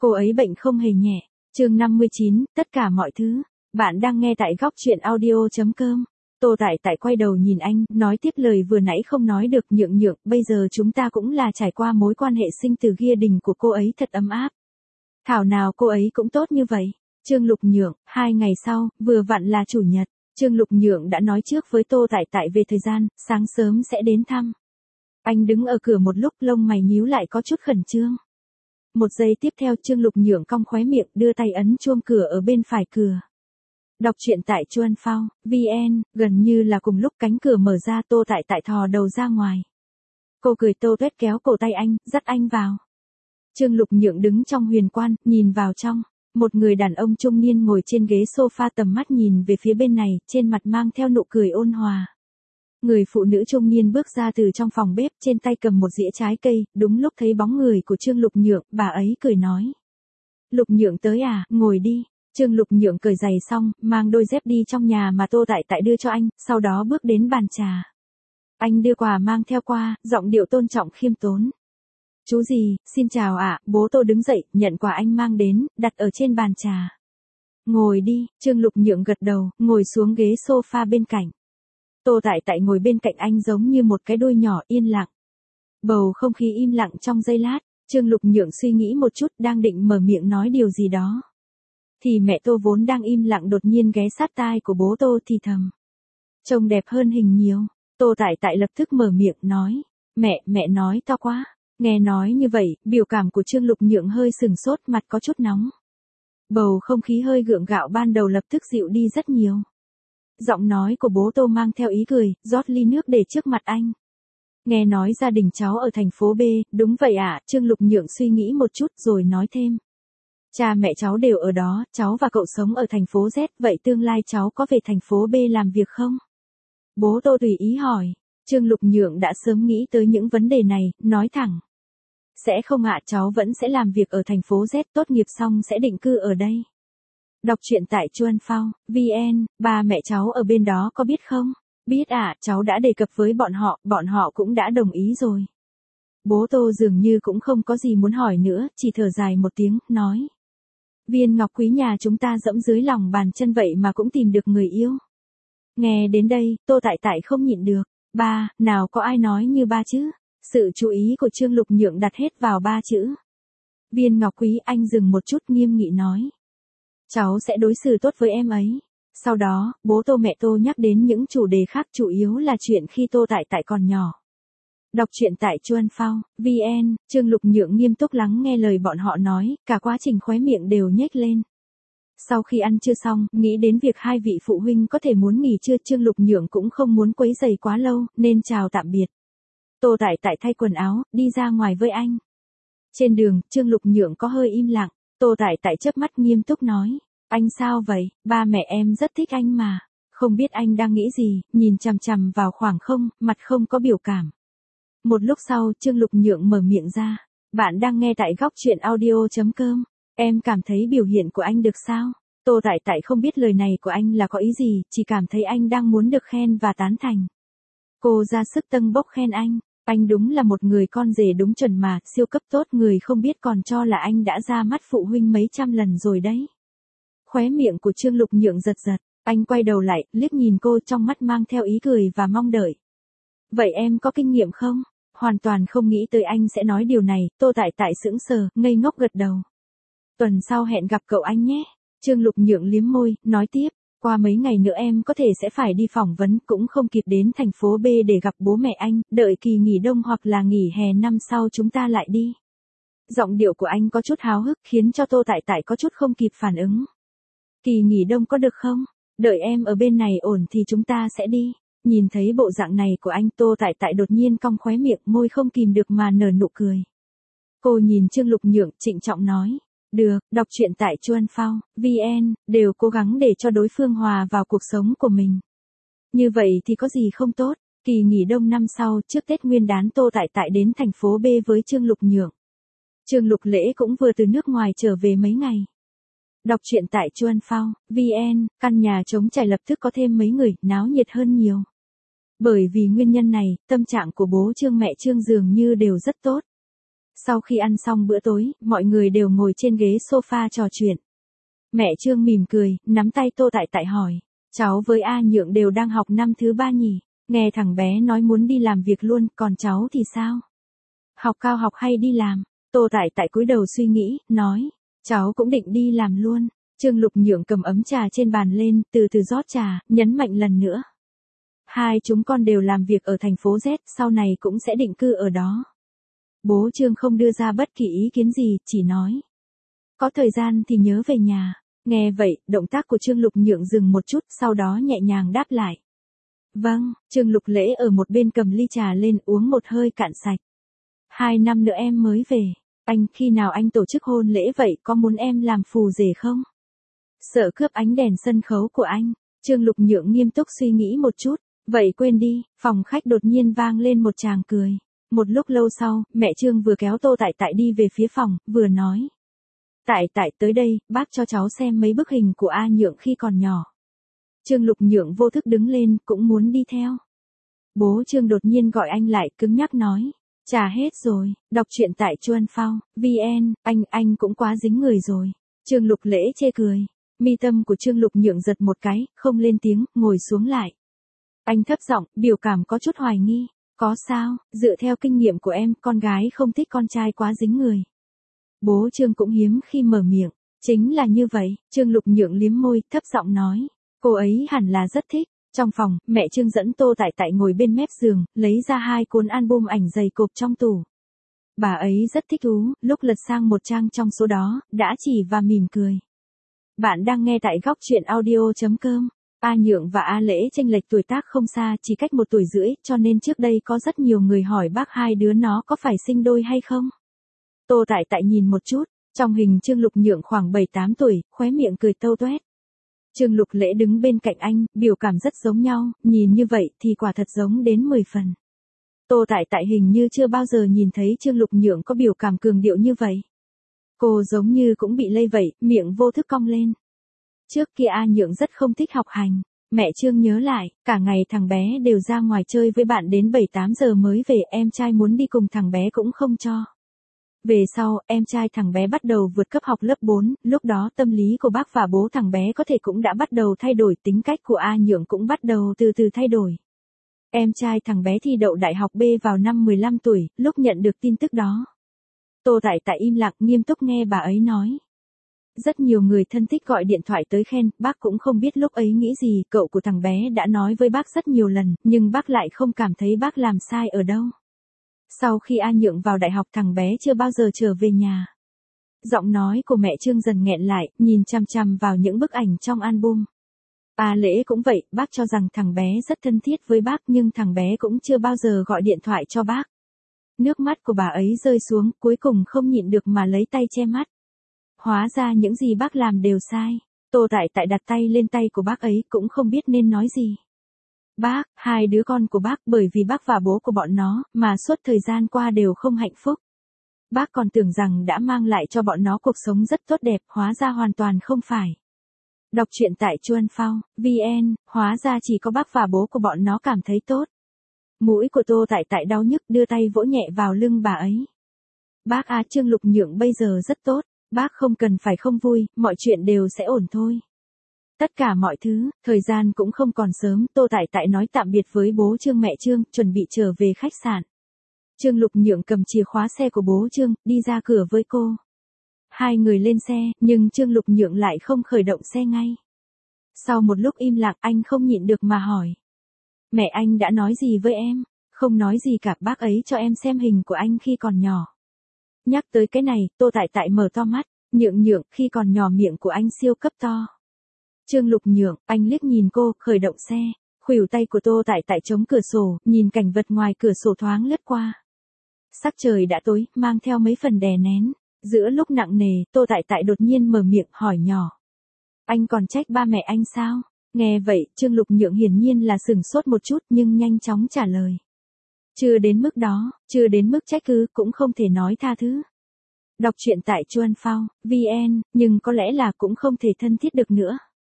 Cô ấy bệnh không hề nhẹ. Chương 59, tất cả mọi thứ. Bạn đang nghe tại góc truyện audio.com. Tô Tại Tại quay đầu nhìn anh, nói tiếp lời vừa nãy không nói được. Nhượng nhượng, bây giờ chúng ta cũng là trải qua mối quan hệ sinh từ gia đình của cô ấy thật ấm áp. Thảo nào cô ấy cũng tốt như vậy. Trương Lục Nhượng, 2 ngày sau, vừa vặn là chủ nhật. Trương Lục Nhượng đã nói trước với Tô Tại Tại về thời gian, sáng sớm sẽ đến thăm. Anh đứng ở cửa một lúc, lông mày nhíu lại có chút khẩn trương. Một giây tiếp theo Trương Lục Nhượng cong khóe miệng, đưa tay ấn chuông cửa ở bên phải cửa. Đọc truyện tại Chuan Phao, VN, gần như là cùng lúc cánh cửa mở ra, Tô Tại Tại thò đầu ra ngoài. Cô cười tô tuét kéo cổ tay anh, dắt anh vào. Trương Lục Nhượng đứng trong huyền quan, nhìn vào trong. Một người đàn ông trung niên ngồi trên ghế sofa, tầm mắt nhìn về phía bên này, trên mặt mang theo nụ cười ôn hòa. Người phụ nữ trung niên bước ra từ trong phòng bếp, trên tay cầm một dĩa trái cây, đúng lúc thấy bóng người của Trương Lục Nhượng, bà ấy cười nói. Lục Nhượng tới à, ngồi đi. Trương Lục Nhượng cởi giày xong, mang đôi dép đi trong nhà mà Tô Tại Tại đưa cho anh, sau đó bước đến bàn trà. Anh đưa quà mang theo qua, giọng điệu tôn trọng khiêm tốn. Chú gì, xin chào ạ, bố Tô đứng dậy, nhận quà anh mang đến, đặt ở trên bàn trà. Ngồi đi, Trương Lục Nhượng gật đầu, ngồi xuống ghế sofa bên cạnh. Tô Tại Tại ngồi bên cạnh anh giống như một cái đuôi nhỏ, yên lặng. Bầu không khí im lặng trong giây lát, Trương Lục Nhượng suy nghĩ một chút, đang định mở miệng nói điều gì đó. Thì mẹ Tô vốn đang im lặng đột nhiên ghé sát tai của bố Tô thì thầm. Trông đẹp hơn hình nhiều. Tô Tại Tại lập tức mở miệng nói. Mẹ nói to quá. Nghe nói như vậy, biểu cảm của Trương Lục Nhượng hơi sừng sốt, mặt có chút nóng. Bầu không khí hơi gượng gạo ban đầu lập tức dịu đi rất nhiều. Giọng nói của bố Tô mang theo ý cười, rót ly nước để trước mặt anh. Nghe nói gia đình cháu ở thành phố B, đúng vậy ạ, Trương Lục Nhượng suy nghĩ một chút rồi nói thêm. Cha mẹ cháu đều ở đó, cháu và cậu sống ở thành phố Z, vậy tương lai cháu có về thành phố B làm việc không? Bố Tô tùy ý hỏi. Trương Lục Nhượng đã sớm nghĩ tới những vấn đề này, nói thẳng. Sẽ không ạ, cháu vẫn sẽ làm việc ở thành phố Z, tốt nghiệp xong sẽ định cư ở đây. Đọc truyện tại Chuan Phao, VN, ba mẹ cháu ở bên đó có biết không? Biết ạ, cháu đã đề cập với bọn họ cũng đã đồng ý rồi. Bố Tô dường như cũng không có gì muốn hỏi nữa, chỉ thở dài một tiếng, nói. Viên ngọc quý nhà chúng ta dẫm dưới lòng bàn chân vậy mà cũng tìm được người yêu. Nghe đến đây, Tô Tại Tại không nhịn được. Ba, nào có ai nói như ba chứ? Sự chú ý của Trương Lục Nhượng đặt hết vào ba chữ. Viên ngọc quý, anh dừng một chút nghiêm nghị nói. Cháu sẽ đối xử tốt với em ấy. Sau đó, bố Tô mẹ Tô nhắc đến những chủ đề khác, chủ yếu là chuyện khi Tô Tại Tại còn nhỏ. Đọc truyện tại Chuan Phao, VN, Trương Lục Nhượng nghiêm túc lắng nghe lời bọn họ nói, cả quá trình khóe miệng đều nhếch lên. Sau khi ăn trưa xong, nghĩ đến việc hai vị phụ huynh có thể muốn nghỉ trưa, Trương Lục Nhượng cũng không muốn quấy rầy quá lâu, nên chào tạm biệt. Tô Tại Tại thay quần áo, đi ra ngoài với anh. Trên đường, Trương Lục Nhượng có hơi im lặng, Tô Tại Tại chớp mắt nghiêm túc nói. Anh sao vậy, ba mẹ em rất thích anh mà. Không biết anh đang nghĩ gì, nhìn chằm chằm vào khoảng không, mặt không có biểu cảm. Một lúc sau, Trương Lục Nhượng mở miệng ra. Bạn đang nghe tại góc truyện audio.com. Em cảm thấy biểu hiện của anh được sao? Tô Tại Tại không biết lời này của anh là có ý gì, chỉ cảm thấy anh đang muốn được khen và tán thành. Cô ra sức tâng bốc khen anh. Anh đúng là một người con rể đúng chuẩn mà, siêu cấp tốt, người không biết còn cho là anh đã ra mắt phụ huynh mấy trăm lần rồi đấy. Khóe miệng của Trương Lục Nhượng giật giật, anh quay đầu lại, liếc nhìn cô, trong mắt mang theo ý cười và mong đợi. Vậy em có kinh nghiệm không? Hoàn toàn không nghĩ tới anh sẽ nói điều này, Tô Tại Tại sững sờ, ngây ngốc gật đầu. Tuần sau hẹn gặp cậu anh nhé. Trương Lục Nhượng liếm môi, nói tiếp, qua mấy ngày nữa em có thể sẽ phải đi phỏng vấn, cũng không kịp đến thành phố B để gặp bố mẹ anh, đợi kỳ nghỉ đông hoặc là nghỉ hè năm sau chúng ta lại đi. Giọng điệu của anh có chút háo hức, khiến cho Tô Tại Tại có chút không kịp phản ứng. Kỳ nghỉ đông có được không? Đợi em ở bên này ổn thì chúng ta sẽ đi. Nhìn thấy bộ dạng này của anh, Tô Tại Tại đột nhiên cong khóe miệng, môi không kìm được mà nở nụ cười. Cô nhìn Trương Lục Nhượng, trịnh trọng nói. Được, đọc truyện tại Chuan Phao, VN, đều cố gắng để cho đối phương hòa vào cuộc sống của mình. Như vậy thì có gì không tốt. Kỳ nghỉ đông năm sau, trước Tết Nguyên đán, Tô Tại Tại đến thành phố B với Trương Lục Nhượng. Trương Lục Lễ cũng vừa từ nước ngoài trở về mấy ngày. Đọc truyện tại Chuan Phao, VN, căn nhà trống trải lập tức có thêm mấy người, náo nhiệt hơn nhiều. Bởi vì nguyên nhân này, tâm trạng của bố Trương mẹ Trương dường như đều rất tốt. Sau khi ăn xong bữa tối, mọi người đều ngồi trên ghế sofa trò chuyện. Mẹ Trương mỉm cười, nắm tay Tô Tại Tại hỏi. Cháu với A Nhượng đều đang học năm thứ 3 nhỉ? Nghe thằng bé nói muốn đi làm việc luôn, còn cháu thì sao? Học cao học hay đi làm? Tô Tại Tại cúi đầu suy nghĩ, nói. Cháu cũng định đi làm luôn. Trương Lục Nhượng cầm ấm trà trên bàn lên, từ từ rót trà, nhấn mạnh lần nữa. Hai chúng con đều làm việc ở thành phố Z, sau này cũng sẽ định cư ở đó. Bố Trương không đưa ra bất kỳ ý kiến gì, chỉ nói. Có thời gian thì nhớ về nhà. Nghe vậy, động tác của Trương Lục Nhượng dừng một chút, sau đó nhẹ nhàng đáp lại. Vâng, Trương Lục Lễ ở một bên cầm ly trà lên uống một hơi cạn sạch. 2 năm nữa em mới về. Anh, khi nào anh tổ chức hôn lễ vậy, có muốn em làm phù rể không? Sợ cướp ánh đèn sân khấu của anh. Trương Lục Nhượng nghiêm túc suy nghĩ một chút. Vậy quên đi, phòng khách đột nhiên vang lên một tràng cười. Một lúc lâu sau, mẹ Trương vừa kéo Tô Tại Tại đi về phía phòng, vừa nói. Tại Tại tới đây, bác cho cháu xem mấy bức hình của A Nhượng khi còn nhỏ. Trương Lục Nhượng vô thức đứng lên, cũng muốn đi theo. Bố Trương đột nhiên gọi anh lại, cứng nhắc nói. Trà hết rồi, đọc truyện tại Chuan Phao, VN, anh cũng quá dính người rồi. Trương Lục Lễ chê cười. Mi tâm của Trương Lục Nhượng giật một cái, không lên tiếng, ngồi xuống lại. Anh thấp giọng, biểu cảm có chút hoài nghi. Có sao, dựa theo kinh nghiệm của em, con gái không thích con trai quá dính người. Bố Trương cũng hiếm khi mở miệng. Chính là như vậy, Trương Lục Nhượng liếm môi, thấp giọng nói. Cô ấy hẳn là rất thích. Trong phòng, mẹ Trương dẫn Tô Tại Tại ngồi bên mép giường, lấy ra 2 cuốn album ảnh dày cộp trong tủ. Bà ấy rất thích thú, lúc lật sang một trang trong số đó, đã chỉ và mỉm cười. Bạn đang nghe tại góc truyện audio.com. A Nhượng và A Lễ chênh lệch tuổi tác không xa, chỉ cách 1 tuổi rưỡi, cho nên trước đây có rất nhiều người hỏi bác hai đứa nó có phải sinh đôi hay không. Tô Tại Tại nhìn một chút, trong hình Trương Lục Nhượng khoảng 7-8 tuổi, khóe miệng cười tâu toét. Trương Lục Lễ đứng bên cạnh anh, biểu cảm rất giống nhau, nhìn như vậy thì quả thật giống đến 10 phần. Tô Tại Tại hình như chưa bao giờ nhìn thấy Trương Lục Nhượng có biểu cảm cường điệu như vậy. Cô giống như cũng bị lây vậy, miệng vô thức cong lên. Trước kia A Nhượng rất không thích học hành. Mẹ Trương nhớ lại, cả ngày thằng bé đều ra ngoài chơi với bạn đến 7-8 giờ mới về, em trai muốn đi cùng thằng bé cũng không cho. Về sau, em trai thằng bé bắt đầu vượt cấp học lớp 4, lúc đó tâm lý của bác và bố thằng bé có thể cũng đã bắt đầu thay đổi, tính cách của A Nhượng cũng bắt đầu từ từ thay đổi. Em trai thằng bé thi đậu đại học B vào năm 15 tuổi, lúc nhận được tin tức đó. Tô Tại Tại im lặng nghiêm túc nghe bà ấy nói. Rất nhiều người thân thích gọi điện thoại tới khen, bác cũng không biết lúc ấy nghĩ gì, cậu của thằng bé đã nói với bác rất nhiều lần, nhưng bác lại không cảm thấy bác làm sai ở đâu. Sau khi A Nhượng vào đại học thằng bé chưa bao giờ trở về nhà. Giọng nói của mẹ Trương dần nghẹn lại, nhìn chằm chằm vào những bức ảnh trong album. A Lễ cũng vậy, bác cho rằng thằng bé rất thân thiết với bác nhưng thằng bé cũng chưa bao giờ gọi điện thoại cho bác. Nước mắt của bà ấy rơi xuống, cuối cùng không nhịn được mà lấy tay che mắt. Hóa ra những gì bác làm đều sai. Tô Tại Tại đặt tay lên tay của bác ấy cũng không biết nên nói gì. Bác, 2 đứa con của bác bởi vì bác và bố của bọn nó mà suốt thời gian qua đều không hạnh phúc. Bác còn tưởng rằng đã mang lại cho bọn nó cuộc sống rất tốt đẹp, hóa ra hoàn toàn không phải. Đọc truyện tại Chuan Phao, VN, hóa ra chỉ có bác và bố của bọn nó cảm thấy tốt. Mũi của Tô Tại Tại đau nhức, đưa tay vỗ nhẹ vào lưng bà ấy. Bác à, Trương Lục Nhượng bây giờ rất tốt, bác không cần phải không vui, mọi chuyện đều sẽ ổn thôi. Tất cả mọi thứ, thời gian cũng không còn sớm, Tô Tại Tại nói tạm biệt với bố Trương mẹ Trương, chuẩn bị trở về khách sạn. Trương Lục Nhượng cầm chìa khóa xe của bố Trương, đi ra cửa với cô. 2 người lên xe, nhưng Trương Lục Nhượng lại không khởi động xe ngay. Sau một lúc im lặng anh không nhịn được mà hỏi. Mẹ anh đã nói gì với em? Không nói gì cả, bác ấy cho em xem hình của anh khi còn nhỏ. Nhắc tới cái này, Tô Tại Tại mở to mắt, Nhượng khi còn nhỏ miệng của anh siêu cấp to. Trương Lục Nhượng, anh liếc nhìn cô, khởi động xe, khuỷu tay của Tô Tại Tại chống cửa sổ, nhìn cảnh vật ngoài cửa sổ thoáng lướt qua. Sắc trời đã tối, mang theo mấy phần đè nén. Giữa lúc nặng nề, Tô Tại Tại đột nhiên mở miệng hỏi nhỏ. Anh còn trách ba mẹ anh sao? Nghe vậy, Trương Lục Nhượng hiển nhiên là sửng sốt một chút nhưng nhanh chóng trả lời. Chưa đến mức đó, chưa đến mức trách cứ, cũng không thể nói tha thứ. Đọc truyện tại Chuan Phao, VN, nhưng có lẽ là cũng không thể thân thiết được nữa.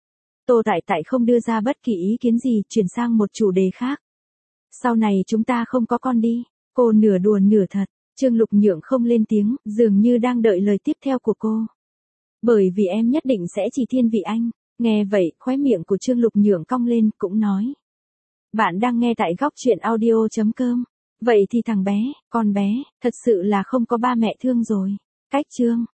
Tô Tại Tại không đưa ra bất kỳ ý kiến gì, chuyển sang một chủ đề khác. Sau này chúng ta không có con đi, cô nửa đùa nửa thật. Trương Lục Nhượng không lên tiếng, dường như đang đợi lời tiếp theo của cô. Bởi vì em nhất định sẽ chỉ thiên vị anh. Nghe vậy, khóe miệng của Trương Lục Nhượng cong lên, cũng nói. Bạn đang nghe tại góc truyện audio.com. Vậy thì thằng bé, con bé, thật sự là không có ba mẹ thương rồi. Cách chương